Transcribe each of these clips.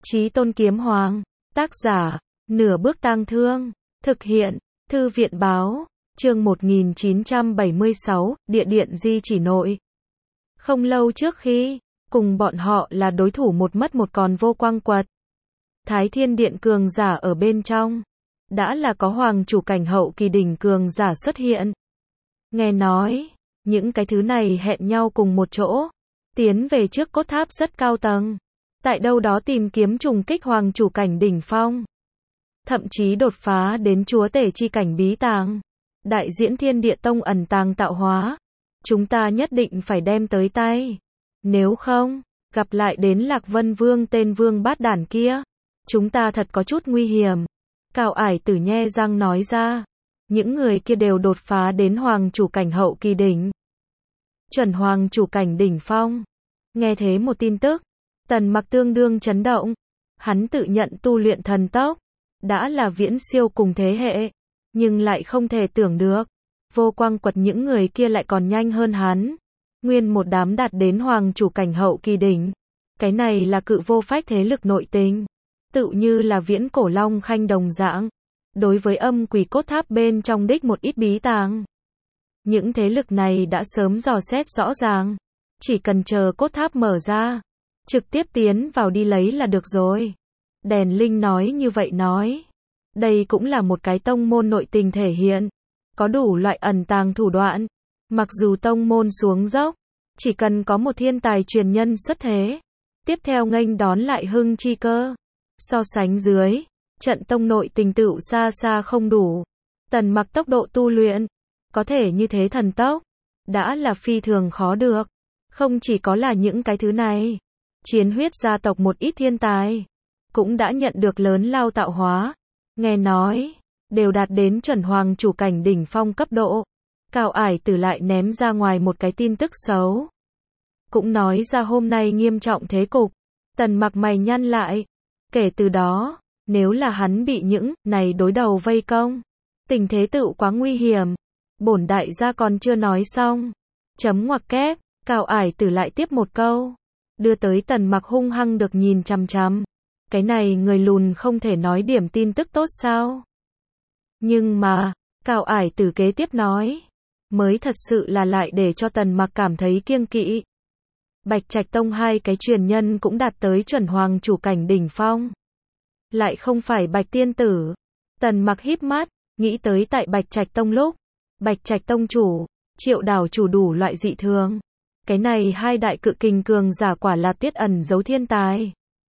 Chí Tôn Kiếm Hoàng, tác giả, Nửa Bước Tang Thương, thực hiện, Thư viện báo, chương 1976, địa điện Di Chỉ Nội. Không lâu trước khi, cùng bọn họ là đối thủ một mất một còn Vô Quang Quật. Thái Thiên Điện cường giả ở bên trong, đã là có hoàng chủ cảnh hậu kỳ đỉnh cường giả xuất hiện. Nghe nói, những cái thứ này hẹn nhau cùng một chỗ, tiến về trước cốt tháp rất cao tầng, tại đâu đó tìm kiếm trùng kích hoàng chủ cảnh đỉnh phong. Thậm chí đột phá đến chúa tể chi cảnh bí tàng, đại diễn Thiên Địa Tông ẩn tàng tạo hóa. Chúng ta nhất định phải đem tới tay. Nếu không, gặp lại đến Lạc Vân Vương tên vương bát đản kia, chúng ta thật có chút nguy hiểm. Cao Ải Tử nhe răng nói ra. Những người kia đều đột phá đến hoàng chủ cảnh hậu kỳ đỉnh. Chuẩn hoàng chủ cảnh đỉnh phong. Nghe thế một tin tức, Tần Mặc tương đương chấn động. Hắn tự nhận tu luyện thần tốc, đã là viễn siêu cùng thế hệ, nhưng lại không thể tưởng được, Vô Quang Quật những người kia lại còn nhanh hơn hắn. Nguyên một đám đạt đến hoàng chủ cảnh hậu kỳ đỉnh. Cái này là cự vô phách thế lực nội tình, tự như là viễn cổ long khanh đồng dạng. Đối với âm quỷ cốt tháp bên trong đích một ít bí tàng, những thế lực này đã sớm dò xét rõ ràng, chỉ cần chờ cốt tháp mở ra, trực tiếp tiến vào đi lấy là được rồi. Đèn Linh nói như vậy nói, đây cũng là một cái tông môn nội tình thể hiện, có đủ loại ẩn tàng thủ đoạn. Mặc dù tông môn xuống dốc, chỉ cần có một thiên tài truyền nhân xuất thế, tiếp theo nghênh đón lại hưng chi cơ. So sánh dưới, trận tông nội tình tựu xa xa không đủ. Tần Mặc tốc độ tu luyện, có thể như thế thần tốc, đã là phi thường khó được. Không chỉ có là những cái thứ này, Chiến Huyết gia tộc một ít thiên tài, cũng đã nhận được lớn lao tạo hóa. Nghe nói, đều đạt đến chuẩn hoàng chủ cảnh đỉnh phong cấp độ. Cao Ải Tử lại ném ra ngoài một cái tin tức xấu. Cũng nói ra hôm nay nghiêm trọng thế cục. Tần Mặc mày nhăn lại. Kể từ đó, nếu là hắn bị những này đối đầu vây công, tình thế tựu quá nguy hiểm. Bổn đại gia còn chưa nói xong. Chấm ngoặc kép, Cao Ải Tử lại tiếp một câu, đưa tới Tần Mặc hung hăng được nhìn chằm chằm. Cái này người lùn không thể nói điểm tin tức tốt sao? Nhưng mà, Cao Ải Tử kế tiếp nói, mới thật sự là lại để cho Tần Mặc cảm thấy kiêng kỵ. Bạch Trạch Tông hai cái truyền nhân cũng đạt tới chuẩn hoàng chủ cảnh đỉnh phong. Lại không phải Bạch Tiên Tử. Tần Mặc híp mắt, nghĩ tới tại Bạch Trạch Tông lúc, Bạch Trạch Tông chủ, Triệu đảo chủ đủ loại dị thường. Cái này hai đại cự kình cường giả quả là tiết ẩn giấu thiên tài.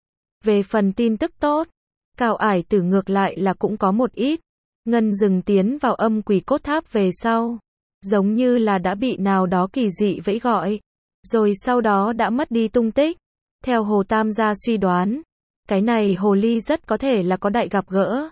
Về phần tin tức tốt, Cao Ải Tử ngược lại là cũng có một ít. Ngân Dừng tiến vào âm quỷ cốt tháp về sau, giống như là đã bị nào đó kỳ dị vẫy gọi, rồi sau đó đã mất đi tung tích. Theo Hồ Tam gia suy đoán, cái này hồ ly rất có thể là có đại gặp gỡ.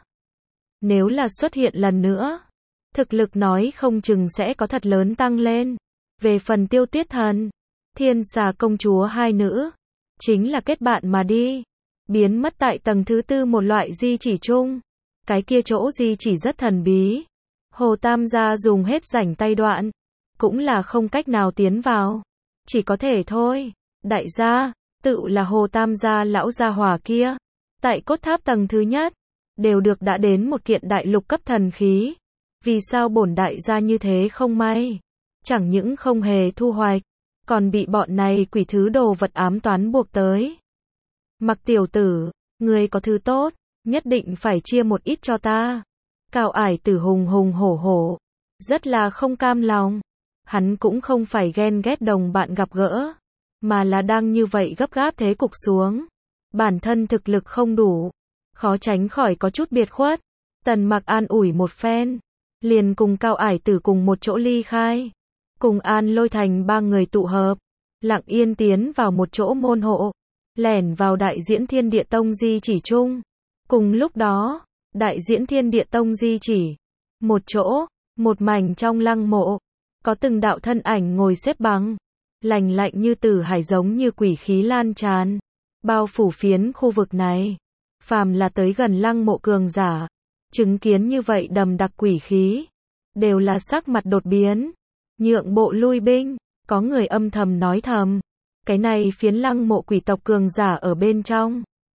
Nếu là xuất hiện lần nữa, thực lực nói không chừng sẽ có thật lớn tăng lên. Về phần Tiêu Tuyết Thần, Thiên Xà công chúa hai nữ, chính là kết bạn mà đi, biến mất tại tầng thứ tư một loại di chỉ chung. Cái kia chỗ di chỉ rất thần bí. Hồ Tam gia dùng hết rảnh tay đoạn, cũng là không cách nào tiến vào. Chỉ có thể thôi. Đại gia, tự là Hồ Tam gia lão gia hỏa kia, tại cốt tháp tầng thứ nhất, đều được đã đến một kiện đại lục cấp thần khí. Vì sao bổn đại gia như thế không may? Chẳng những không hề thu hoạch, còn bị bọn này quỷ thứ đồ vật ám toán buộc tới. Mặc tiểu tử, ngươi có thứ tốt, nhất định phải chia một ít cho ta. Cao Ải Tử hùng hùng hổ hổ, rất là không cam lòng. Hắn cũng không phải ghen ghét đồng bạn gặp gỡ, mà là đang như vậy gấp gáp thế cục xuống. Bản thân thực lực không đủ, khó tránh khỏi có chút biệt khuất. Tần Mặc an ủi một phen, liền cùng Cao Ải Tử cùng một chỗ ly khai. Cùng An Lôi thành ba người tụ hợp, lặng yên tiến vào một chỗ môn hộ, lẻn vào đại diễn Thiên Địa Tông di chỉ chung. Cùng lúc đó, đại diễn Thiên Địa Tông di chỉ, một chỗ, một mảnh trong lăng mộ, có từng đạo thân ảnh ngồi xếp bằng, lành lạnh như tử hải giống như quỷ khí lan tràn, bao phủ phiến khu vực này. Phàm là tới gần lăng mộ cường giả, chứng kiến như vậy đầm đặc quỷ khí, đều là sắc mặt đột biến, nhượng bộ lui binh. Có người âm thầm nói thầm, cái này phiến lăng mộ quỷ tộc cường giả ở bên trong,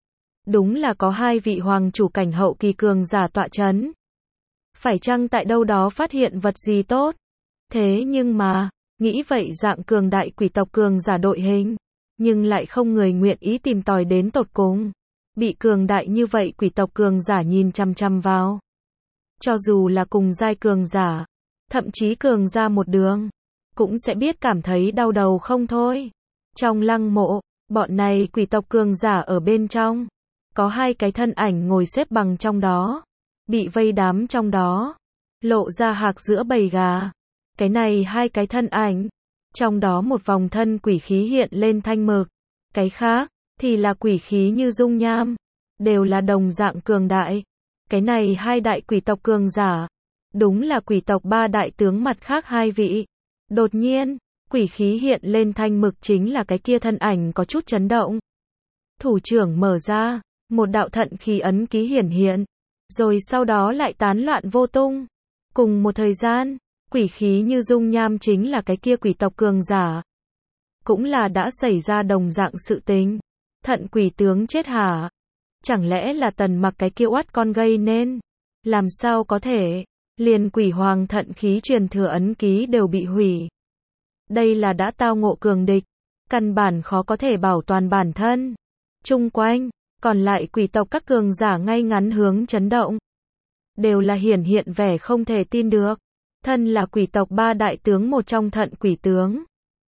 đúng là có hai vị hoàng chủ cảnh hậu kỳ cường giả tọa chấn. Phải chăng tại đâu đó phát hiện vật gì tốt? Thế nhưng mà, nghĩ vậy dạng cường đại quỷ tộc cường giả đội hình, nhưng lại không người nguyện ý tìm tòi đến tột cùng. Bị cường đại như vậy quỷ tộc cường giả nhìn chăm chăm vào. Cho dù là cùng giai cường giả, thậm chí cường ra một đường, cũng sẽ biết cảm thấy đau đầu không thôi. Trong lăng mộ, bọn này quỷ tộc cường giả ở bên trong, có hai cái thân ảnh ngồi xếp bằng trong đó, bị vây đám trong đó, lộ ra hạc giữa bầy gà. Cái này hai cái thân ảnh, trong đó một vòng thân quỷ khí hiện lên thanh mực, cái khác thì là quỷ khí như dung nham, đều là đồng dạng cường đại. Cái này hai đại quỷ tộc cường giả, đúng là quỷ tộc ba đại tướng mặt khác hai vị. Đột nhiên, quỷ khí hiện lên thanh mực chính là cái kia thân ảnh có chút chấn động. Thủ trưởng mở ra, một đạo thận khí ấn ký hiển hiện, rồi sau đó lại tán loạn vô tung. Cùng một thời gian, quỷ khí như dung nham chính là cái kia quỷ tộc cường giả. Cũng là đã xảy ra đồng dạng sự tình. Thận quỷ tướng chết hả? Chẳng lẽ là Tần Mặc cái kia oát con gây nên? Làm sao có thể? Liền quỷ hoàng thận khí truyền thừa ấn ký đều bị hủy. Đây là đã tao ngộ cường địch, căn bản khó có thể bảo toàn bản thân. Chung quanh, còn lại quỷ tộc các cường giả ngay ngắn hướng chấn động. Đều là hiển hiện vẻ không thể tin được. Thân là quỷ tộc ba đại tướng một trong thận quỷ tướng.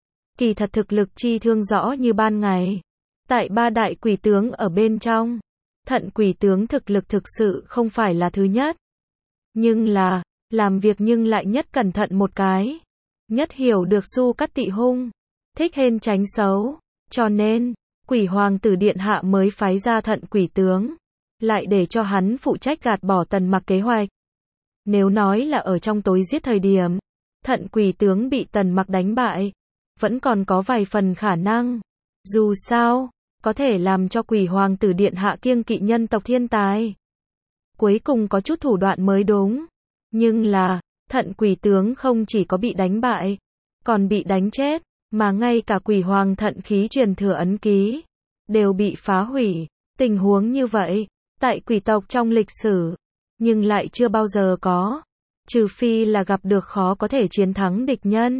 Kỳ thật thực lực chi thương rõ như ban ngày. Tại ba đại quỷ tướng ở bên trong, thận quỷ tướng thực lực thực sự không phải là thứ nhất. Nhưng là, làm việc nhưng lại nhất cẩn thận một cái. Nhất hiểu được su cắt tị hung, thích hên tránh xấu. Cho nên, quỷ hoàng tử điện hạ mới phái ra thận quỷ tướng, lại để cho hắn phụ trách gạt bỏ Tần Mặc kế hoạch. Nếu nói là ở trong tối giết thời điểm, thận quỷ tướng bị Tần Mặc đánh bại, vẫn còn có vài phần khả năng. Dù sao, có thể làm cho quỷ hoàng tử điện hạ kiêng kỵ nhân tộc thiên tài. Cuối cùng có chút thủ đoạn mới đúng. Nhưng là, thận quỷ tướng không chỉ có bị đánh bại, còn bị đánh chết, mà ngay cả quỷ hoàng thận khí truyền thừa ấn ký, đều bị phá hủy. Tình huống như vậy, tại quỷ tộc trong lịch sử, nhưng lại chưa bao giờ có. Trừ phi là gặp được khó có thể chiến thắng địch nhân.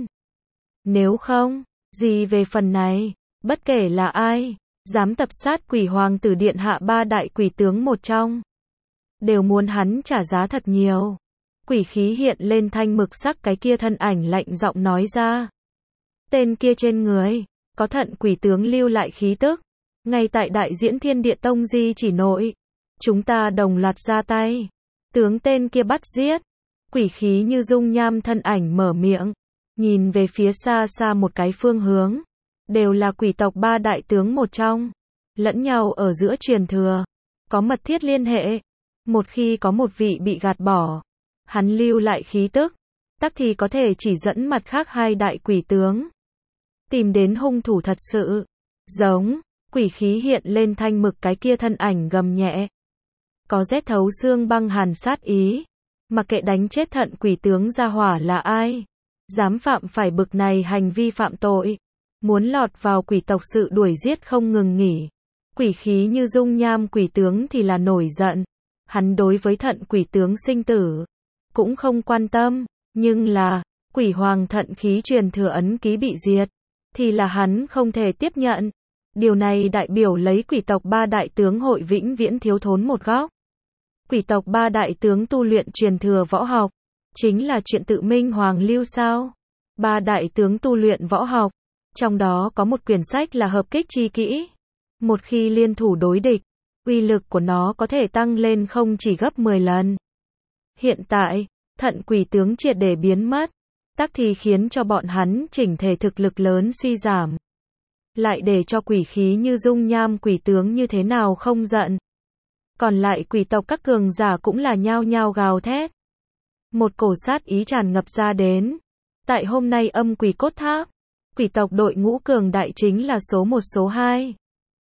Nếu không, gì về phần này, bất kể là ai, dám tập sát quỷ hoàng tử điện hạ ba đại quỷ tướng một trong, đều muốn hắn trả giá thật nhiều. Quỷ khí hiện lên thanh mực sắc cái kia thân ảnh lạnh giọng nói ra. Tên kia trên người, có thận quỷ tướng lưu lại khí tức. Ngay tại đại diễn thiên địa tông di chỉ nội, chúng ta đồng loạt ra tay. Tướng tên kia bắt giết. Quỷ khí như dung nham thân ảnh mở miệng, nhìn về phía xa xa một cái phương hướng. Đều là quỷ tộc ba đại tướng một trong. Lẫn nhau ở giữa truyền thừa. Có mật thiết liên hệ. Một khi có một vị bị gạt bỏ, hắn lưu lại khí tức, tắc thì có thể chỉ dẫn mặt khác hai đại quỷ tướng. Tìm đến hung thủ thật sự. Giống, quỷ khí hiện lên thanh mực cái kia thân ảnh gầm nhẹ. Có rét thấu xương băng hàn sát ý. Mặc kệ đánh chết thận quỷ tướng gia hỏa là ai, dám phạm phải bực này hành vi phạm tội, muốn lọt vào quỷ tộc sự đuổi giết không ngừng nghỉ. Quỷ khí như dung nham quỷ tướng thì là nổi giận. Hắn đối với thận quỷ tướng sinh tử cũng không quan tâm, nhưng là quỷ hoàng thận khí truyền thừa ấn ký bị diệt, thì là hắn không thể tiếp nhận. Điều này đại biểu lấy quỷ tộc ba đại tướng hội vĩnh viễn thiếu thốn một góc. Quỷ tộc ba đại tướng tu luyện truyền thừa võ học, chính là chuyện tự minh hoàng lưu sao. Ba đại tướng tu luyện võ học, trong đó có một quyển sách là hợp kích chi kỹ. Một khi liên thủ đối địch, uy lực của nó có thể tăng lên không chỉ gấp 10 lần. Hiện tại, thận quỷ tướng triệt để biến mất, tắc thì khiến cho bọn hắn chỉnh thể thực lực lớn suy giảm. Lại để cho quỷ khí như dung nham quỷ tướng như thế nào không giận. Còn lại quỷ tộc các cường giả cũng là nhao nhao gào thét. Một cổ sát ý tràn ngập ra đến. Tại hôm nay âm quỷ cốt tháp, quỷ tộc đội ngũ cường đại chính là số 1 số 2.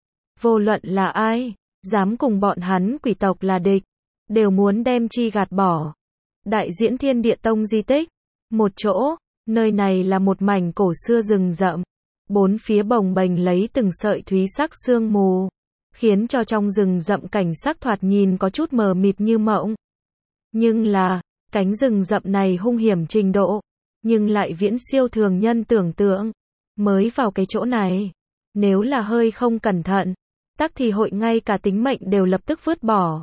Vô luận là ai, dám cùng bọn hắn quỷ tộc là địch, đều muốn đem chi gạt bỏ. Đại diễn thiên địa tông di tích, một chỗ, nơi này là một mảnh cổ xưa rừng rậm, bốn phía bồng bềnh lấy từng sợi thúy sắc sương mù, khiến cho trong rừng rậm cảnh sắc thoạt nhìn có chút mờ mịt như mộng. Nhưng là, cánh rừng rậm này hung hiểm trình độ, nhưng lại viễn siêu thường nhân tưởng tượng. Mới vào cái chỗ này, nếu là hơi không cẩn thận, tắc thì hội ngay cả tính mệnh đều lập tức vứt bỏ.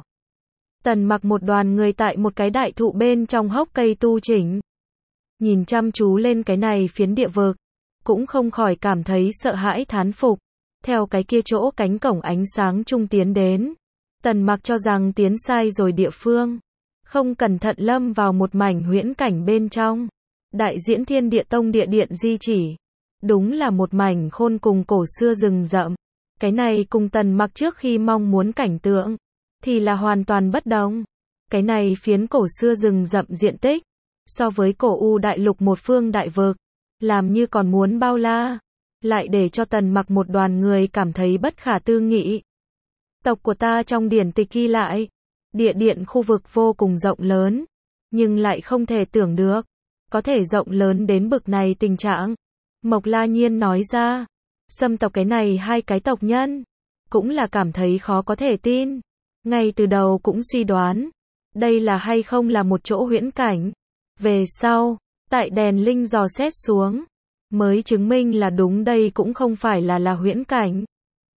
Tần Mặc một đoàn người tại một cái đại thụ bên trong hốc cây tu chỉnh. Nhìn chăm chú lên cái này phiến địa vực, cũng không khỏi cảm thấy sợ hãi thán phục. Theo cái kia chỗ cánh cổng ánh sáng trung tiến đến, Tần Mặc cho rằng tiến sai rồi địa phương. Không cẩn thận lâm vào một mảnh huyễn cảnh bên trong. Đại diễn Thiên Địa Tông địa điện di chỉ. Đúng là một mảnh khôn cùng cổ xưa rừng rậm. Cái này cùng Tần Mặc trước khi mong muốn cảnh tượng, thì là hoàn toàn bất đồng. Cái này phiến cổ xưa rừng rậm diện tích, so với cổ U đại lục một phương đại vực, làm như còn muốn bao la, lại để cho Tần Mặc một đoàn người cảm thấy bất khả tư nghị. Tộc của ta trong điển tịch ghi lại, địa điện khu vực vô cùng rộng lớn, nhưng lại không thể tưởng được, có thể rộng lớn đến bực này tình trạng. Mộc La Nhiên nói ra, xâm tộc cái này hai cái tộc nhân, cũng là cảm thấy khó có thể tin. Ngay từ đầu cũng suy đoán, đây là hay không là một chỗ huyễn cảnh. Về sau, tại đèn linh dò xét xuống, mới chứng minh là đúng, đây cũng không phải là huyễn cảnh,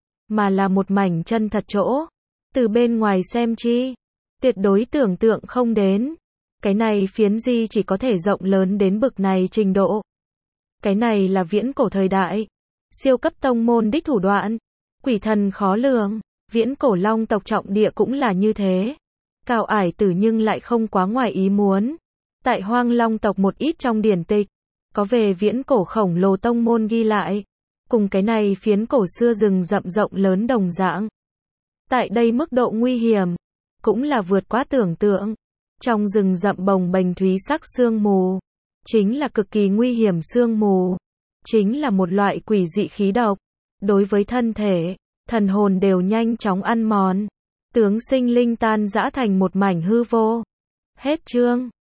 mà là một mảnh chân thật chỗ. Từ bên ngoài xem chi, tuyệt đối tưởng tượng không đến. Cái này phiến di chỉ có thể rộng lớn đến bực này trình độ. Cái này là viễn cổ thời đại, siêu cấp tông môn đích thủ đoạn, quỷ thần khó lường. Viễn cổ long tộc trọng địa cũng là như thế. Cao Ải Tử nhưng lại không quá ngoài ý muốn. Tại Hoang Long tộc một ít trong điển tịch, có về viễn cổ khổng lồ tông môn ghi lại. Cùng cái này phiến cổ xưa rừng rậm rộng lớn đồng dạng. Tại đây mức độ nguy hiểm, cũng là vượt quá tưởng tượng. Trong rừng rậm bồng bềnh thúy sắc sương mù, chính là cực kỳ nguy hiểm sương mù. Chính là một loại quỷ dị khí độc. Đối với thân thể, thần hồn đều nhanh chóng ăn mòn. Tướng sinh linh tan rã thành một mảnh hư vô. Hết chương.